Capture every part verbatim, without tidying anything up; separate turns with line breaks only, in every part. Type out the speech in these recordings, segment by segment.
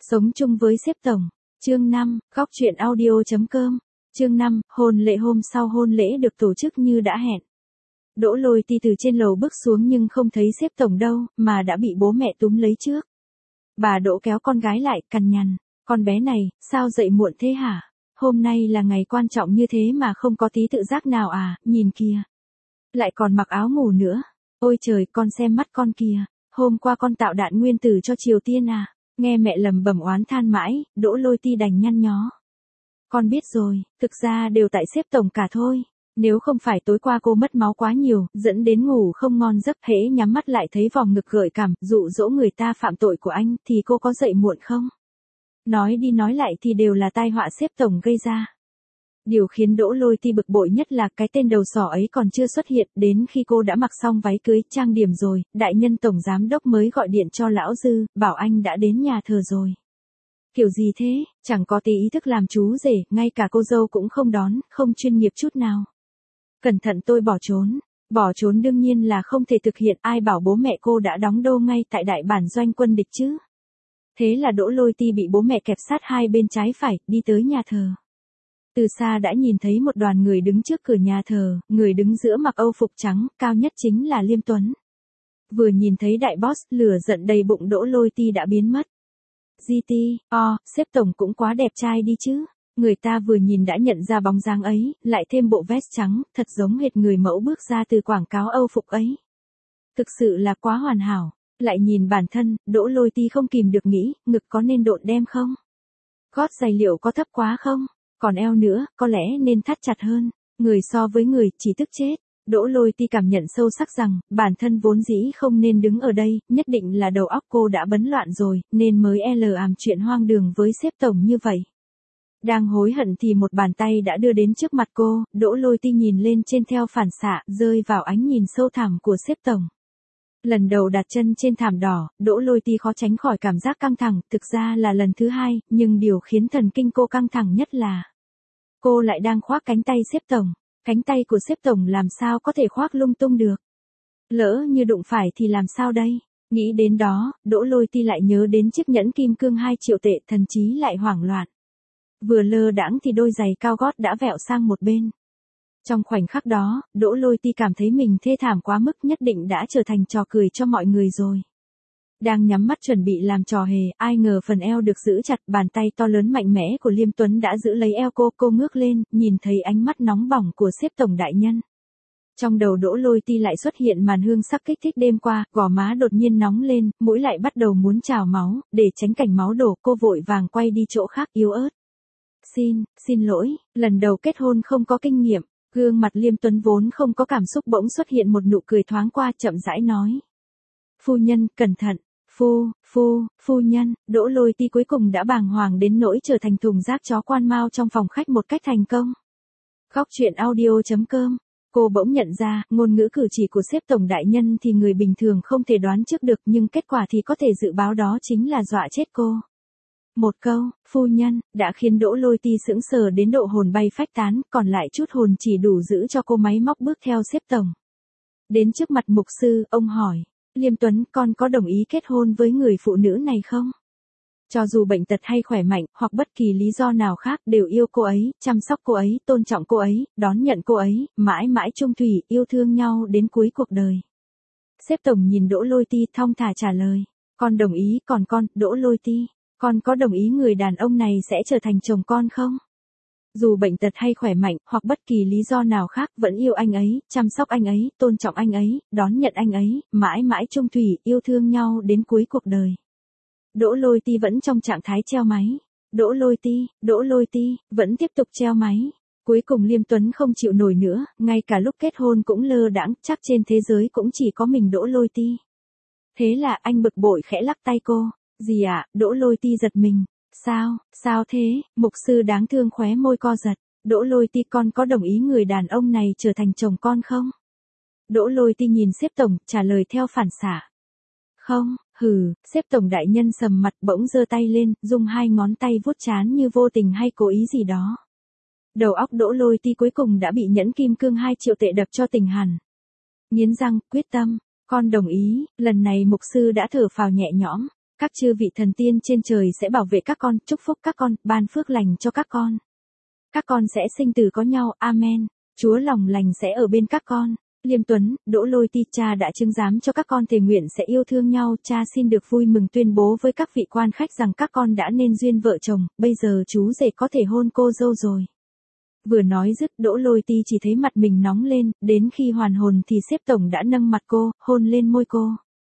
Sống chung với sếp tổng. Chương năm, góc truyện audio.com. Chương năm, hôn lễ. Hôm sau hôn lễ được tổ chức như đã hẹn. Đỗ Lôi Ti từ trên lầu bước xuống nhưng không thấy sếp tổng đâu, mà đã bị bố mẹ túm lấy trước. Bà Đỗ kéo con gái lại, cằn nhằn. Con bé này, sao dậy muộn thế hả? Hôm nay là ngày quan trọng như thế mà không có tí tự giác nào à, nhìn kìa. Lại còn mặc áo ngủ nữa. Ôi trời, con xem mắt con kìa. Hôm qua con tạo đạn nguyên tử cho Triều Tiên à? Nghe mẹ lầm bầm oán than mãi, Đỗ Lôi Ti đành nhăn nhó. Con biết rồi, thực ra đều tại sếp tổng cả thôi. Nếu không phải tối qua cô mất máu quá nhiều, dẫn đến ngủ không ngon giấc, hễ nhắm mắt lại thấy vòng ngực gợi cảm, dụ dỗ người ta phạm tội của anh, thì cô có dậy muộn không? Nói đi nói lại thì đều là tai họa sếp tổng gây ra. Điều khiến Đỗ Lôi Ti bực bội nhất là cái tên đầu sỏ ấy còn chưa xuất hiện, đến khi cô đã mặc xong váy cưới, trang điểm rồi, đại nhân tổng giám đốc mới gọi điện cho lão Dư, bảo anh đã đến nhà thờ rồi. Kiểu gì thế, chẳng có tí ý thức làm chú rể, ngay cả cô dâu cũng không đón, không chuyên nghiệp chút nào. Cẩn thận tôi bỏ trốn. Bỏ trốn đương nhiên là không thể thực hiện, ai bảo bố mẹ cô đã đóng đô ngay tại đại bản doanh quân địch chứ. Thế là Đỗ Lôi Ti bị bố mẹ kẹp sát hai bên trái phải, đi tới nhà thờ. Từ xa đã nhìn thấy một đoàn người đứng trước cửa nhà thờ, người đứng giữa mặc âu phục trắng, cao nhất chính là Liêm Tuấn. Vừa nhìn thấy đại boss, lửa giận đầy bụng Đỗ Lôi Ti đã biến mất. giê tê, o, sếp tổng cũng quá đẹp trai đi chứ. Người ta vừa nhìn đã nhận ra bóng dáng ấy, lại thêm bộ vest trắng, thật giống hệt người mẫu bước ra từ quảng cáo âu phục ấy. Thực sự là quá hoàn hảo. Lại nhìn bản thân, Đỗ Lôi Ti không kìm được nghĩ, ngực có nên độn đem không? Gót giày liệu có thấp quá không? Còn eo nữa, có lẽ nên thắt chặt hơn. Người so với người, chỉ tức chết. Đỗ Lôi Ti cảm nhận sâu sắc rằng, bản thân vốn dĩ không nên đứng ở đây, nhất định là đầu óc cô đã bấn loạn rồi, nên mới l àm chuyện hoang đường với sếp tổng như vậy. Đang hối hận thì một bàn tay đã đưa đến trước mặt cô, Đỗ Lôi Ti nhìn lên trên theo phản xạ, rơi vào ánh nhìn sâu thẳm của sếp tổng. Lần đầu đặt chân trên thảm đỏ, Đỗ Lôi Ti khó tránh khỏi cảm giác căng thẳng, thực ra là lần thứ hai, nhưng điều khiến thần kinh cô căng thẳng nhất là cô lại đang khoác cánh tay sếp tổng. Cánh tay của sếp tổng làm sao có thể khoác lung tung được? Lỡ như đụng phải thì làm sao đây? Nghĩ đến đó, Đỗ Lôi Ti lại nhớ đến chiếc nhẫn kim cương hai triệu tệ, thần trí lại hoảng loạn. Vừa lơ đãng thì đôi giày cao gót đã vẹo sang một bên. Trong khoảnh khắc đó, Đỗ Lôi Ti cảm thấy mình thê thảm quá mức, nhất định đã trở thành trò cười cho mọi người rồi. Đang nhắm mắt chuẩn bị làm trò hề, ai ngờ phần eo được giữ chặt, bàn tay to lớn mạnh mẽ của Liêm Tuấn đã giữ lấy eo cô, cô ngước lên, nhìn thấy ánh mắt nóng bỏng của sếp tổng đại nhân. Trong đầu Đỗ Lôi Ti lại xuất hiện màn hương sắc kích thích đêm qua, gò má đột nhiên nóng lên, mũi lại bắt đầu muốn trào máu, để tránh cảnh máu đổ, cô vội vàng quay đi chỗ khác, yếu ớt. Xin, xin lỗi, lần đầu kết hôn không có kinh nghiệm. Gương mặt Liêm Tuấn vốn không có cảm xúc bỗng xuất hiện một nụ cười thoáng qua, chậm rãi nói. Phu nhân, cẩn thận. Phu, phu, phu nhân, Đỗ Lôi Ti cuối cùng đã bàng hoàng đến nỗi trở thành thùng rác chó quan mao trong phòng khách một cách thành công. Góc truyện audio.com. Cô bỗng nhận ra, ngôn ngữ cử chỉ của sếp tổng đại nhân thì người bình thường không thể đoán trước được, nhưng kết quả thì có thể dự báo, đó chính là dọa chết cô. Một câu, phu nhân, đã khiến Đỗ Lôi Ti sững sờ đến độ hồn bay phách tán, còn lại chút hồn chỉ đủ giữ cho cô máy móc bước theo sếp tổng. Đến trước mặt mục sư, ông hỏi. Liêm Tuấn, con có đồng ý kết hôn với người phụ nữ này không? Cho dù bệnh tật hay khỏe mạnh, hoặc bất kỳ lý do nào khác, đều yêu cô ấy, chăm sóc cô ấy, tôn trọng cô ấy, đón nhận cô ấy, mãi mãi chung thủy, yêu thương nhau đến cuối cuộc đời. Sếp tổng nhìn Đỗ Lôi Ti thong thả trả lời. Con đồng ý, còn con, Đỗ Lôi Ti, con có đồng ý người đàn ông này sẽ trở thành chồng con không? Dù bệnh tật hay khỏe mạnh, hoặc bất kỳ lý do nào khác, vẫn yêu anh ấy, chăm sóc anh ấy, tôn trọng anh ấy, đón nhận anh ấy, mãi mãi chung thủy, yêu thương nhau đến cuối cuộc đời. Đỗ Lôi Ti vẫn trong trạng thái treo máy. Đỗ Lôi Ti, Đỗ Lôi Ti, vẫn tiếp tục treo máy. Cuối cùng Liêm Tuấn không chịu nổi nữa, ngay cả lúc kết hôn cũng lơ đãng, chắc trên thế giới cũng chỉ có mình Đỗ Lôi Ti. Thế là anh bực bội khẽ lắc tay cô. Gì ạ? À? Đỗ Lôi Ti giật mình. Sao, sao thế? Mục sư đáng thương khóe môi co giật. Đỗ Lôi Ti, con có đồng ý người đàn ông này trở thành chồng con không? Đỗ Lôi Ti nhìn sếp tổng, trả lời theo phản xạ. Không, hừ, sếp tổng đại nhân sầm mặt, bỗng giơ tay lên, dùng hai ngón tay vuốt trán như vô tình hay cố ý gì đó. Đầu óc Đỗ Lôi Ti cuối cùng đã bị nhẫn kim cương hai triệu tệ đập cho tỉnh hẳn. Nghiến răng, quyết tâm, con đồng ý. Lần này mục sư đã thở phào nhẹ nhõm. Các chư vị thần tiên trên trời sẽ bảo vệ các con, chúc phúc các con, ban phước lành cho các con. Các con sẽ sinh tử có nhau, amen. Chúa lòng lành sẽ ở bên các con. Liêm Tuấn, Đỗ Lôi Ti, cha đã chứng giám cho các con thề nguyện sẽ yêu thương nhau, cha xin được vui mừng tuyên bố với các vị quan khách rằng các con đã nên duyên vợ chồng, bây giờ chú rể có thể hôn cô dâu rồi. Vừa nói dứt, Đỗ Lôi Ti chỉ thấy mặt mình nóng lên, đến khi hoàn hồn thì sếp tổng đã nâng mặt cô, hôn lên môi cô.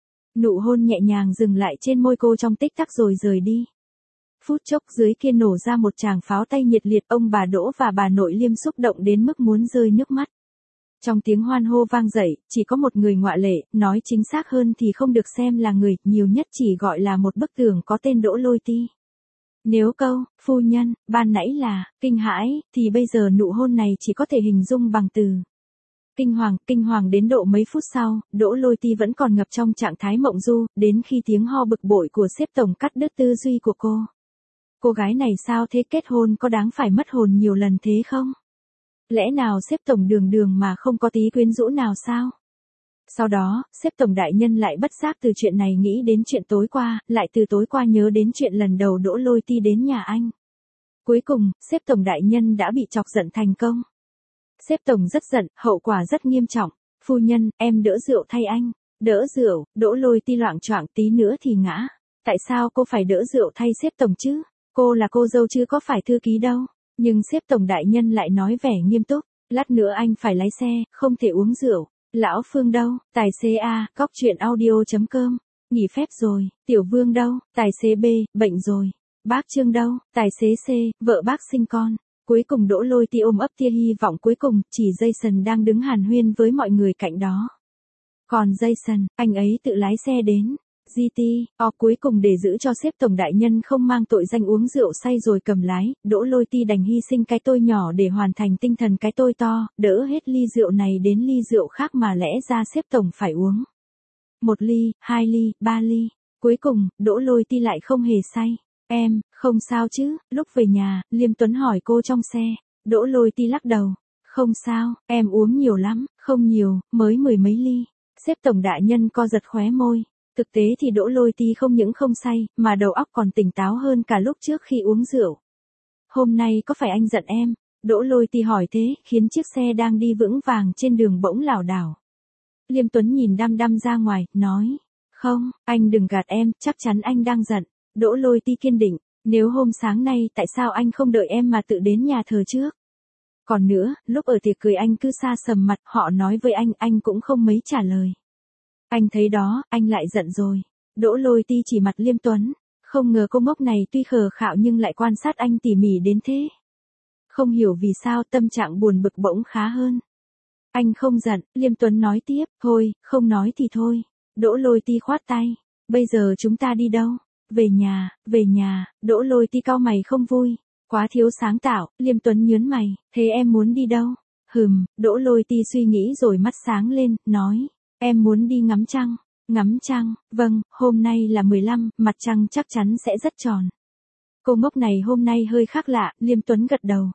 Nụ hôn nhẹ nhàng dừng lại trên môi cô trong tích tắc rồi rời đi. Phút chốc dưới kia nổ ra một tràng pháo tay nhiệt liệt, ông bà Đỗ và bà nội Liêm xúc động đến mức muốn rơi nước mắt. Trong tiếng hoan hô vang dậy, chỉ có một người ngoại lệ, nói chính xác hơn thì không được xem là người, nhiều nhất chỉ gọi là một bức tường có tên Đỗ Lôi Ti. Nếu câu, phu nhân, ban nãy là, kinh hãi, thì bây giờ nụ hôn này chỉ có thể hình dung bằng từ. Kinh hoàng, kinh hoàng đến độ mấy phút sau, Đỗ Lôi Ti vẫn còn ngập trong trạng thái mộng du, đến khi tiếng ho bực bội của sếp tổng cắt đứt tư duy của cô. Cô gái này sao thế, kết hôn có đáng phải mất hồn nhiều lần thế không? Lẽ nào sếp tổng đường đường mà không có tí quyến rũ nào sao? Sau đó, sếp tổng đại nhân lại bất giác từ chuyện này nghĩ đến chuyện tối qua, lại từ tối qua nhớ đến chuyện lần đầu Đỗ Lôi Ti đến nhà anh. Cuối cùng, sếp tổng đại nhân đã bị chọc giận thành công. Sếp tổng rất giận, hậu quả rất nghiêm trọng. Phu nhân, em đỡ rượu thay anh. Đỡ rượu, Đỗ Lôi Ti loạng choạng tí nữa thì ngã. Tại sao cô phải đỡ rượu thay sếp tổng chứ? Cô là cô dâu chứ có phải thư ký đâu. Nhưng sếp tổng đại nhân lại nói vẻ nghiêm túc. Lát nữa anh phải lái xe, không thể uống rượu. Lão Phương đâu? Tài xế A, cóc truyện audio chấm com. Nghỉ phép rồi. Tiểu Vương đâu? Tài xế B, bệnh rồi. Bác Trương đâu? Tài xế C, vợ bác sinh con. Cuối cùng Đỗ Lôi Ti ôm ấp tia hy vọng cuối cùng, chỉ Jason đang đứng hàn huyên với mọi người cạnh đó. Còn Jason, anh ấy tự lái xe đến. giê tê, o cuối cùng để giữ cho sếp tổng đại nhân không mang tội danh uống rượu say rồi cầm lái, Đỗ Lôi Ti đành hy sinh cái tôi nhỏ để hoàn thành tinh thần cái tôi to, đỡ hết ly rượu này đến ly rượu khác mà lẽ ra sếp tổng phải uống. Một ly, hai ly, ba ly. Cuối cùng, Đỗ Lôi Ti lại không hề say. Em, không sao chứ? Lúc về nhà, Liêm Tuấn hỏi cô trong xe. Đỗ Lôi Ti lắc đầu. Không sao, em uống nhiều lắm, không nhiều, mới mười mấy ly. Sếp tổng đại nhân co giật khóe môi. Thực tế thì Đỗ Lôi Ti không những không say, mà đầu óc còn tỉnh táo hơn cả lúc trước khi uống rượu. Hôm nay có phải anh giận em? Đỗ Lôi Ti hỏi thế, khiến chiếc xe đang đi vững vàng trên đường bỗng lảo đảo. Liêm Tuấn nhìn đăm đăm ra ngoài, nói. Không, anh đừng gạt em, chắc chắn anh đang giận. Đỗ Lôi Ti kiên định, nếu hôm sáng nay tại sao anh không đợi em mà tự đến nhà thờ trước? Còn nữa, lúc ở tiệc cười anh cứ xa sầm mặt, họ nói với anh, anh cũng không mấy trả lời. Anh thấy đó, anh lại giận rồi. Đỗ Lôi Ti chỉ mặt Liêm Tuấn, không ngờ cô ngốc này tuy khờ khạo nhưng lại quan sát anh tỉ mỉ đến thế. Không hiểu vì sao tâm trạng buồn bực bỗng khá hơn. Anh không giận, Liêm Tuấn nói tiếp, thôi, không nói thì thôi. Đỗ Lôi Ti khoát tay, bây giờ chúng ta đi đâu? Về nhà, về nhà. Đỗ Lôi Ti cau mày không vui. Quá thiếu sáng tạo, Liêm Tuấn nhớn mày, thế em muốn đi đâu? Hừm, Đỗ Lôi Ti suy nghĩ rồi mắt sáng lên, nói, em muốn đi ngắm trăng. Ngắm trăng, vâng, hôm nay là mười lăm, mặt trăng chắc chắn sẽ rất tròn. Cô ngốc này hôm nay hơi khác lạ, Liêm Tuấn gật đầu.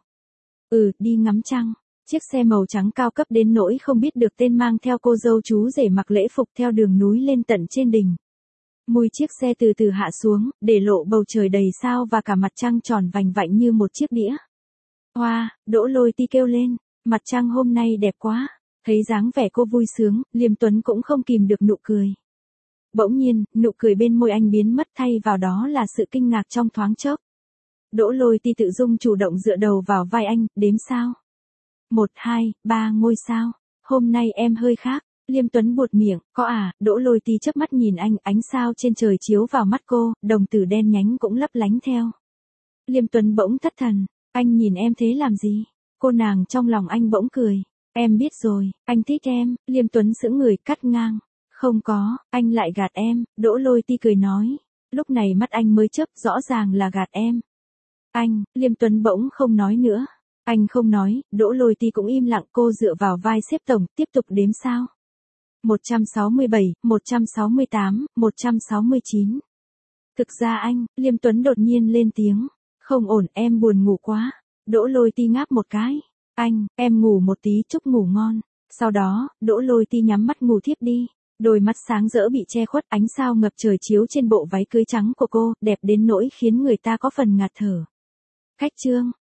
Ừ, đi ngắm trăng. Chiếc xe màu trắng cao cấp đến nỗi không biết được tên mang theo cô dâu chú rể mặc lễ phục theo đường núi lên tận trên đỉnh. Mùi chiếc xe từ từ hạ xuống, để lộ bầu trời đầy sao và cả mặt trăng tròn vành vạnh như một chiếc đĩa. Hoa, wow, Đỗ Lôi Ti kêu lên, mặt trăng hôm nay đẹp quá. Thấy dáng vẻ cô vui sướng, Liêm Tuấn cũng không kìm được nụ cười. Bỗng nhiên, nụ cười bên môi anh biến mất thay vào đó là sự kinh ngạc trong thoáng chốc. Đỗ Lôi Ti tự dung chủ động dựa đầu vào vai anh, đếm sao. Một, hai, ba ngôi sao. Hôm nay em hơi khác. Liêm Tuấn buột miệng, có à? Đỗ Lôi Ti chớp mắt nhìn anh, ánh sao trên trời chiếu vào mắt cô, đồng tử đen nhánh cũng lấp lánh theo. Liêm Tuấn bỗng thất thần, anh nhìn em thế làm gì? Cô nàng trong lòng anh bỗng cười, em biết rồi, anh thích em. Liêm Tuấn sững người cắt ngang, không có, anh lại gạt em. Đỗ Lôi Ti cười nói, lúc này mắt anh mới chớp, rõ ràng là gạt em. Anh, Liêm Tuấn bỗng không nói nữa. Anh không nói, Đỗ Lôi Ti cũng im lặng, cô dựa vào vai xếp tổng, tiếp tục đếm sao. một trăm sáu mươi bảy, một trăm sáu mươi tám, một trăm sáu mươi chín. Thực ra anh, Liêm Tuấn đột nhiên lên tiếng. Không ổn, em buồn ngủ quá. Đỗ Lôi Ti ngáp một cái. Anh, em ngủ một tí chúc ngủ ngon. Sau đó, Đỗ Lôi Ti nhắm mắt ngủ thiếp đi. Đôi mắt sáng rỡ bị che khuất, ánh sao ngập trời chiếu trên bộ váy cưới trắng của cô, đẹp đến nỗi khiến người ta có phần ngạt thở. Cách chương